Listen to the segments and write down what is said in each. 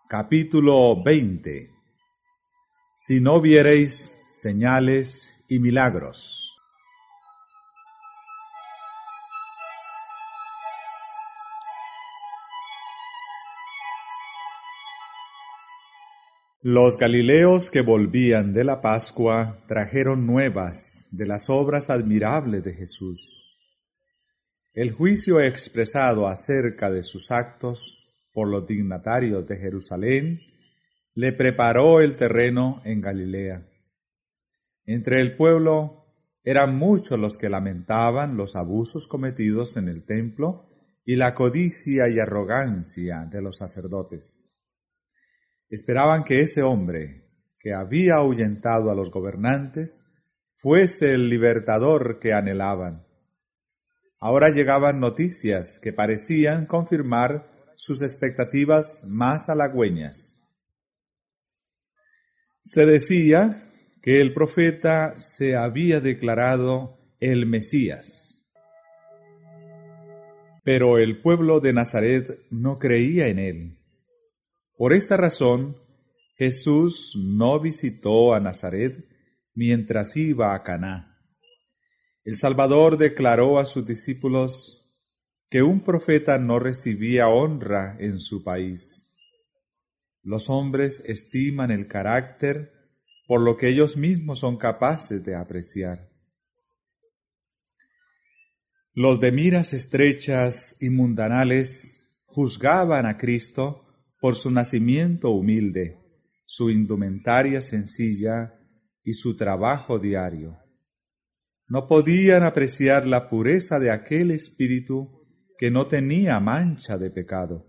Capítulo 20. Si no viereis señales y milagros. Los galileos que volvían de la Pascua trajeron nuevas de las obras admirables de Jesús. El juicio expresado acerca de sus actos por los dignatarios de Jerusalén le preparó el terreno en Galilea. Entre el pueblo eran muchos los que lamentaban los abusos cometidos en el templo y la codicia y arrogancia de los sacerdotes. Esperaban que ese hombre, que había ahuyentado a los gobernantes, fuese el libertador que anhelaban. Ahora llegaban noticias que parecían confirmar sus expectativas más halagüeñas. Se decía que el profeta se había declarado el Mesías. Pero el pueblo de Nazaret no creía en él. Por esta razón, Jesús no visitó a Nazaret mientras iba a Caná. El Salvador declaró a sus discípulos que un profeta no recibía honra en su país. Los hombres estiman el carácter por lo que ellos mismos son capaces de apreciar. Los de miras estrechas y mundanales juzgaban a Cristo por su nacimiento humilde, su indumentaria sencilla y su trabajo diario. No podían apreciar la pureza de aquel espíritu que no tenía mancha de pecado.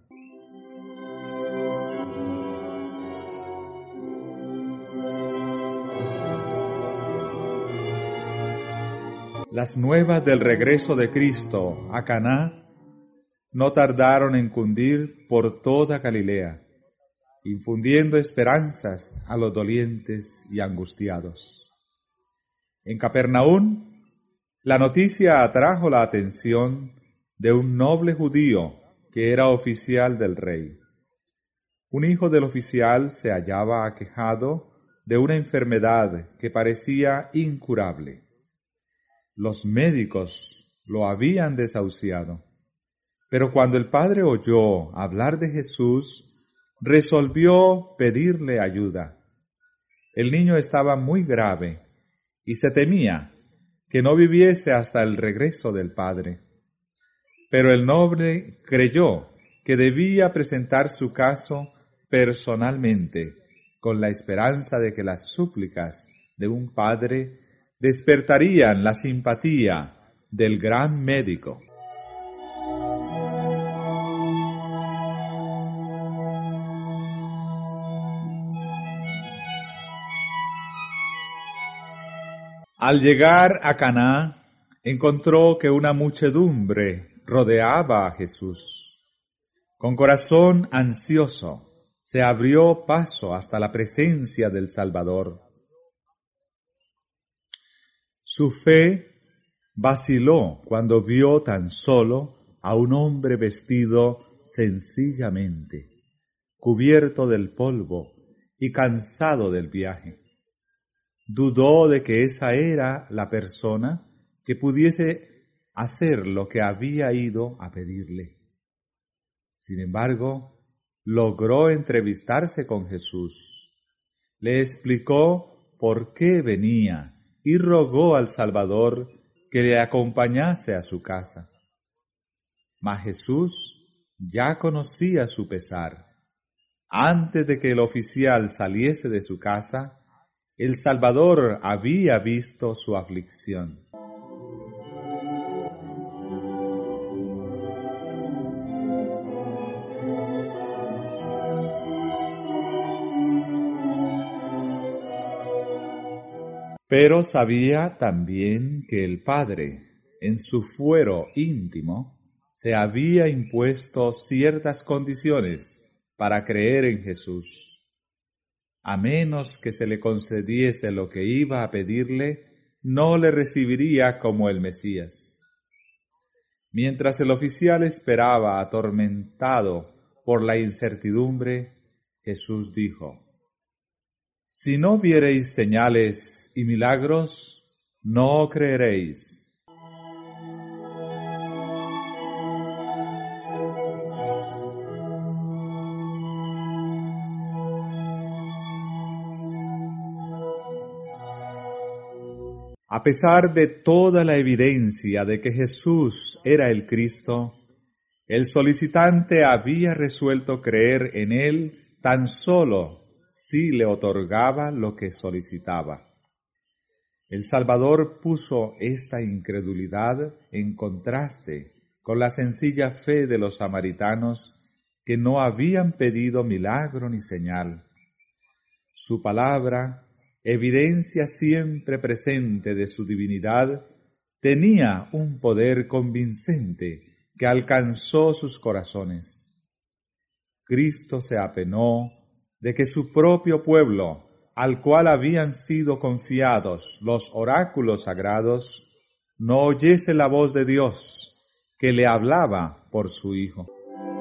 Las nuevas del regreso de Cristo a Caná no tardaron en cundir por toda Galilea, infundiendo esperanzas a los dolientes y angustiados. En Capernaum, la noticia atrajo la atención de un noble judío que era oficial del rey. Un hijo del oficial se hallaba aquejado de una enfermedad que parecía incurable. Los médicos lo habían desahuciado, pero cuando el padre oyó hablar de Jesús, resolvió pedirle ayuda. El niño estaba muy grave y se temía que no viviese hasta el regreso del padre. Pero el noble creyó que debía presentar su caso personalmente, con la esperanza de que las súplicas de un padre despertarían la simpatía del gran médico. Al llegar a Caná, encontró que una muchedumbre rodeaba a Jesús. Con corazón ansioso, se abrió paso hasta la presencia del Salvador. Su fe vaciló cuando vio tan solo a un hombre vestido sencillamente, cubierto del polvo y cansado del viaje. Dudó de que esa era la persona que pudiese hacer lo que había ido a pedirle. Sin embargo, logró entrevistarse con Jesús. Le explicó por qué venía y rogó al Salvador que le acompañase a su casa. Mas Jesús ya conocía su pesar. Antes de que el oficial saliese de su casa, el Salvador había visto su aflicción. Pero sabía también que el Padre, en su fuero íntimo, se había impuesto ciertas condiciones para creer en Jesús. A menos que se le concediese lo que iba a pedirle, no le recibiría como el Mesías. Mientras el oficial esperaba atormentado por la incertidumbre, Jesús dijo: Si no viereis señales y milagros, no creeréis. A pesar de toda la evidencia de que Jesús era el Cristo, el solicitante había resuelto creer en él tan solo si le otorgaba lo que solicitaba. El Salvador puso esta incredulidad en contraste con la sencilla fe de los samaritanos que no habían pedido milagro ni señal. Su palabra, evidencia siempre presente de su divinidad, tenía un poder convincente que alcanzó sus corazones. Cristo se apenó de que su propio pueblo, al cual habían sido confiados los oráculos sagrados, no oyese la voz de Dios que le hablaba por su Hijo.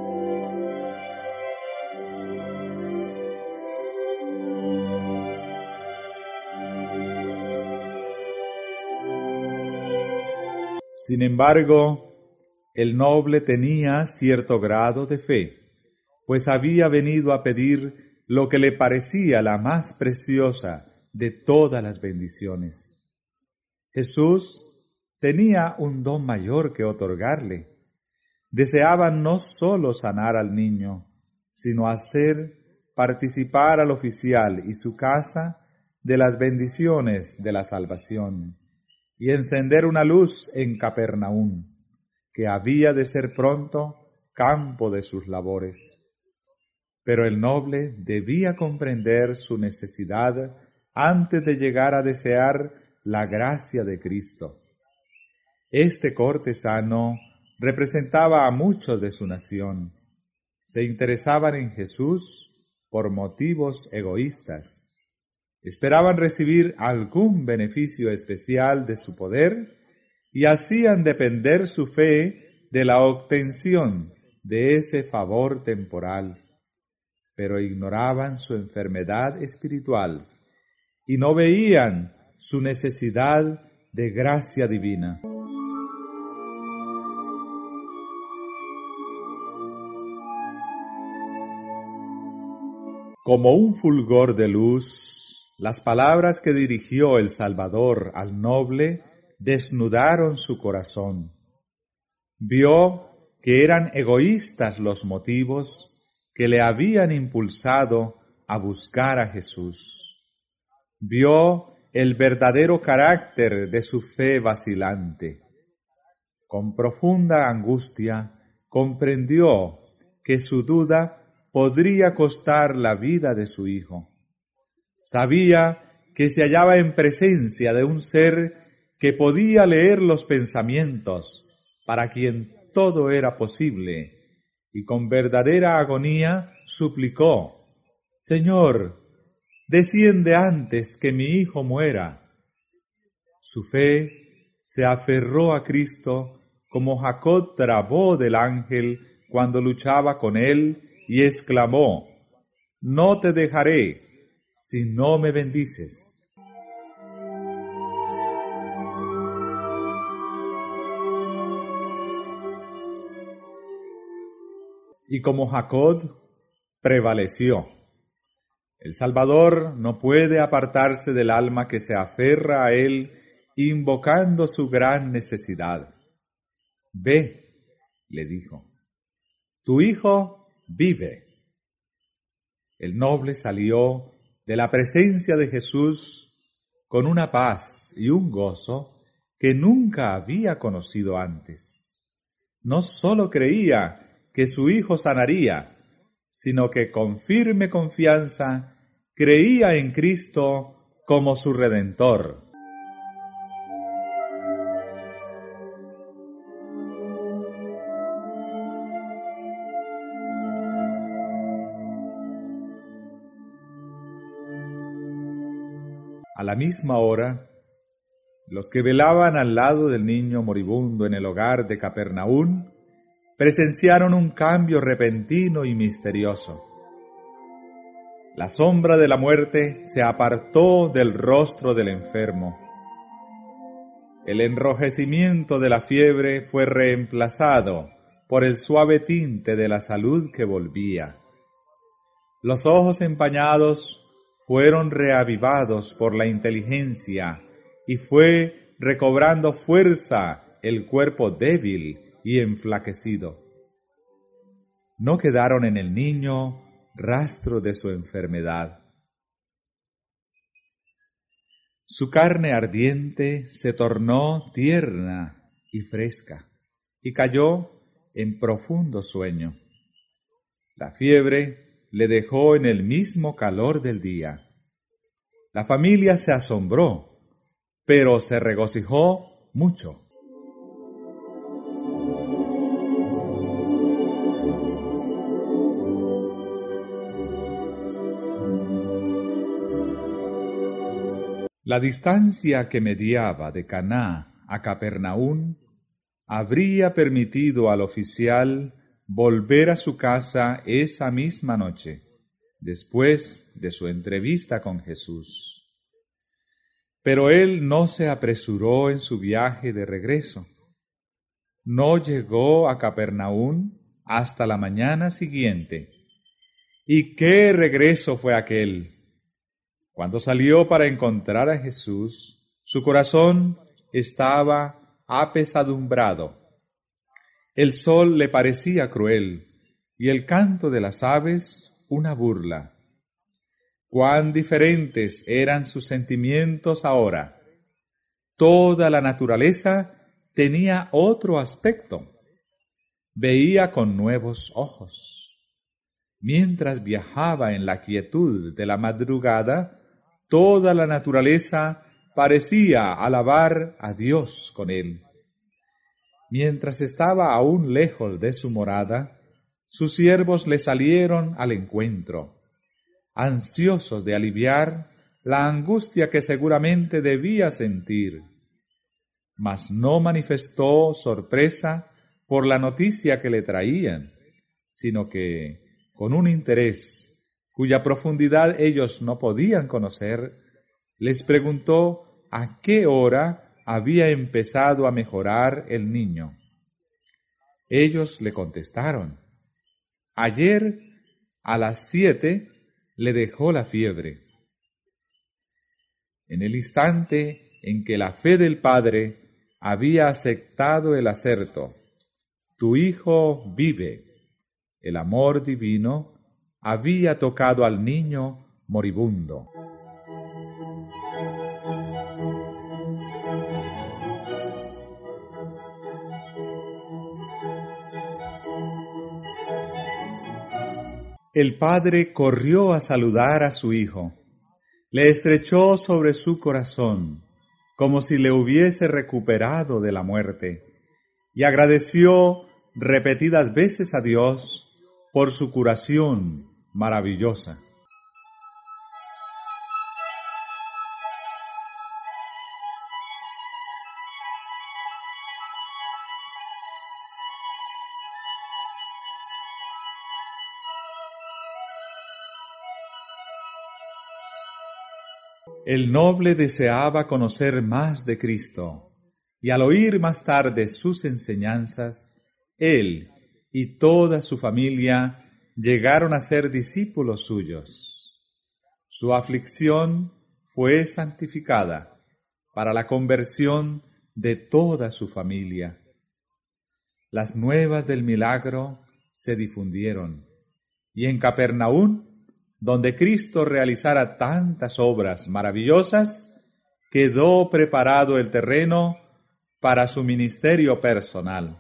Sin embargo, el noble tenía cierto grado de fe, pues había venido a pedir lo que le parecía la más preciosa de todas las bendiciones. Jesús tenía un don mayor que otorgarle. Deseaba no solo sanar al niño, sino hacer participar al oficial y su casa de las bendiciones de la salvación, y encender una luz en Capernaum, que había de ser pronto campo de sus labores. Pero el noble debía comprender su necesidad antes de llegar a desear la gracia de Cristo. Este cortesano representaba a muchos de su nación. Se interesaban en Jesús por motivos egoístas. Esperaban recibir algún beneficio especial de su poder y hacían depender su fe de la obtención de ese favor temporal, pero ignoraban su enfermedad espiritual y no veían su necesidad de gracia divina. Como un fulgor de luz, las palabras que dirigió el Salvador al noble desnudaron su corazón. Vio que eran egoístas los motivos que le habían impulsado a buscar a Jesús. Vio el verdadero carácter de su fe vacilante. Con profunda angustia comprendió que su duda podría costar la vida de su hijo. Sabía que se hallaba en presencia de un ser que podía leer los pensamientos, para quien todo era posible, y con verdadera agonía suplicó: «Señor, desciende antes que mi hijo muera». Su fe se aferró a Cristo como Jacob trabó del ángel cuando luchaba con él y exclamó: «No te dejaré si no me bendices». Y como Jacob prevaleció. El Salvador no puede apartarse del alma que se aferra a él invocando su gran necesidad. «Ve», le dijo, «tu hijo vive». El noble salió de la presencia de Jesús con una paz y un gozo que nunca había conocido antes. No solo creía que su hijo sanaría, sino que con firme confianza creía en Cristo como su Redentor. A la misma hora, los que velaban al lado del niño moribundo en el hogar de Capernaum presenciaron un cambio repentino y misterioso. La sombra de la muerte se apartó del rostro del enfermo. El enrojecimiento de la fiebre fue reemplazado por el suave tinte de la salud que volvía. Los ojos empañados fueron reavivados por la inteligencia y fue recobrando fuerza el cuerpo débil y enflaquecido. No quedaron en el niño rastro de su enfermedad. Su carne ardiente se tornó tierna y fresca y cayó en profundo sueño. La fiebre le dejó en el mismo calor del día. La familia se asombró, pero se regocijó mucho. La distancia que mediaba de Caná a Capernaum habría permitido al oficial volver a su casa esa misma noche, después de su entrevista con Jesús. Pero él no se apresuró en su viaje de regreso. No llegó a Capernaum hasta la mañana siguiente. ¿Y qué regreso fue aquel? Cuando salió para encontrar a Jesús, su corazón estaba apesadumbrado. El sol le parecía cruel y el canto de las aves una burla. Cuán diferentes eran sus sentimientos ahora. Toda la naturaleza tenía otro aspecto. Veía con nuevos ojos. Mientras viajaba en la quietud de la madrugada, toda la naturaleza parecía alabar a Dios con él. Mientras estaba aún lejos de su morada, sus siervos le salieron al encuentro, ansiosos de aliviar la angustia que seguramente debía sentir. Mas no manifestó sorpresa por la noticia que le traían, sino que, con un interés cuya profundidad ellos no podían conocer, les preguntó a qué hora había empezado a mejorar el niño. Ellos le contestaron: ayer a las 7 le dejó la fiebre. En el instante en que la fe del padre había aceptado el aserto, tu hijo vive, el amor divino había tocado al niño moribundo. El padre corrió a saludar a su hijo. Le estrechó sobre su corazón, como si le hubiese recuperado de la muerte, y agradeció repetidas veces a Dios por su curación maravillosa. El noble deseaba conocer más de Cristo, y al oír más tarde sus enseñanzas, él y toda su familia llegaron a ser discípulos suyos. Su aflicción fue santificada para la conversión de toda su familia. Las nuevas del milagro se difundieron, y en Capernaum, donde Cristo realizara tantas obras maravillosas, quedó preparado el terreno para su ministerio personal.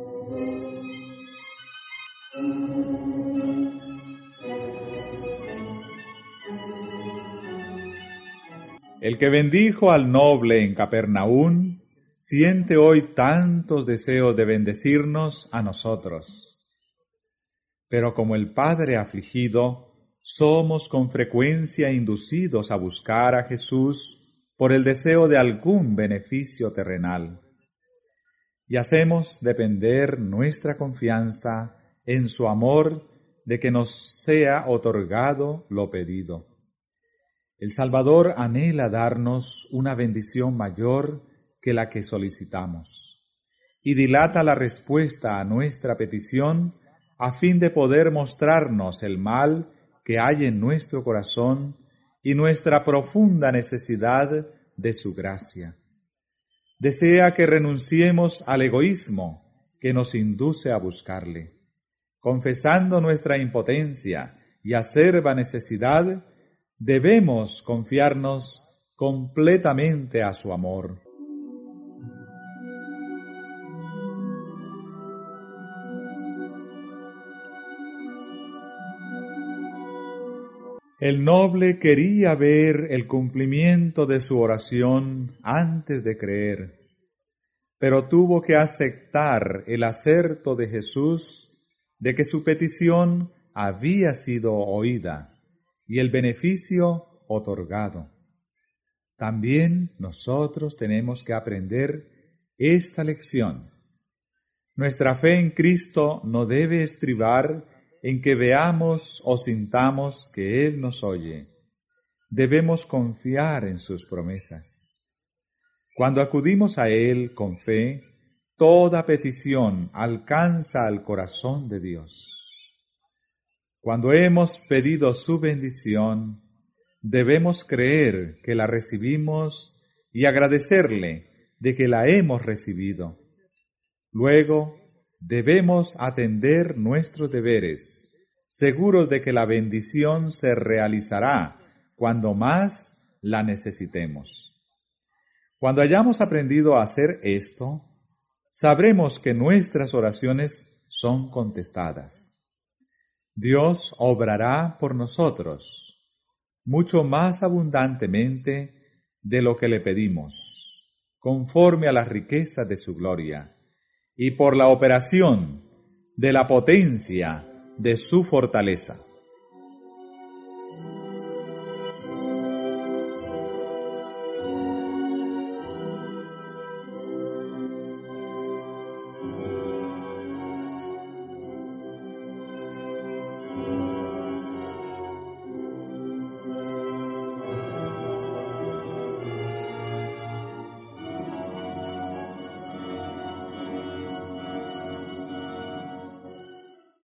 El que bendijo al noble en Capernaum siente hoy tantos deseos de bendecirnos a nosotros. Pero como el Padre afligido, somos con frecuencia inducidos a buscar a Jesús por el deseo de algún beneficio terrenal, y hacemos depender nuestra confianza en su amor de que nos sea otorgado lo pedido. El Salvador anhela darnos una bendición mayor que la que solicitamos, y dilata la respuesta a nuestra petición a fin de poder mostrarnos el mal que hay en nuestro corazón y nuestra profunda necesidad de su gracia. Desea que renunciemos al egoísmo que nos induce a buscarle. Confesando nuestra impotencia y acerba necesidad, debemos confiarnos completamente a su amor. El noble quería ver el cumplimiento de su oración antes de creer, pero tuvo que aceptar el acerto de Jesús de que su petición había sido oída y el beneficio otorgado. También nosotros tenemos que aprender esta lección. Nuestra fe en Cristo no debe estribar en que veamos o sintamos que Él nos oye. Debemos confiar en sus promesas. Cuando acudimos a Él con fe, toda petición alcanza al corazón de Dios. Cuando hemos pedido su bendición, debemos creer que la recibimos y agradecerle de que la hemos recibido. Luego, debemos atender nuestros deberes, seguros de que la bendición se realizará cuando más la necesitemos. Cuando hayamos aprendido a hacer esto, sabremos que nuestras oraciones son contestadas. Dios obrará por nosotros mucho más abundantemente de lo que le pedimos, conforme a las riquezas de su gloria, y por la operación de la potencia de su fortaleza.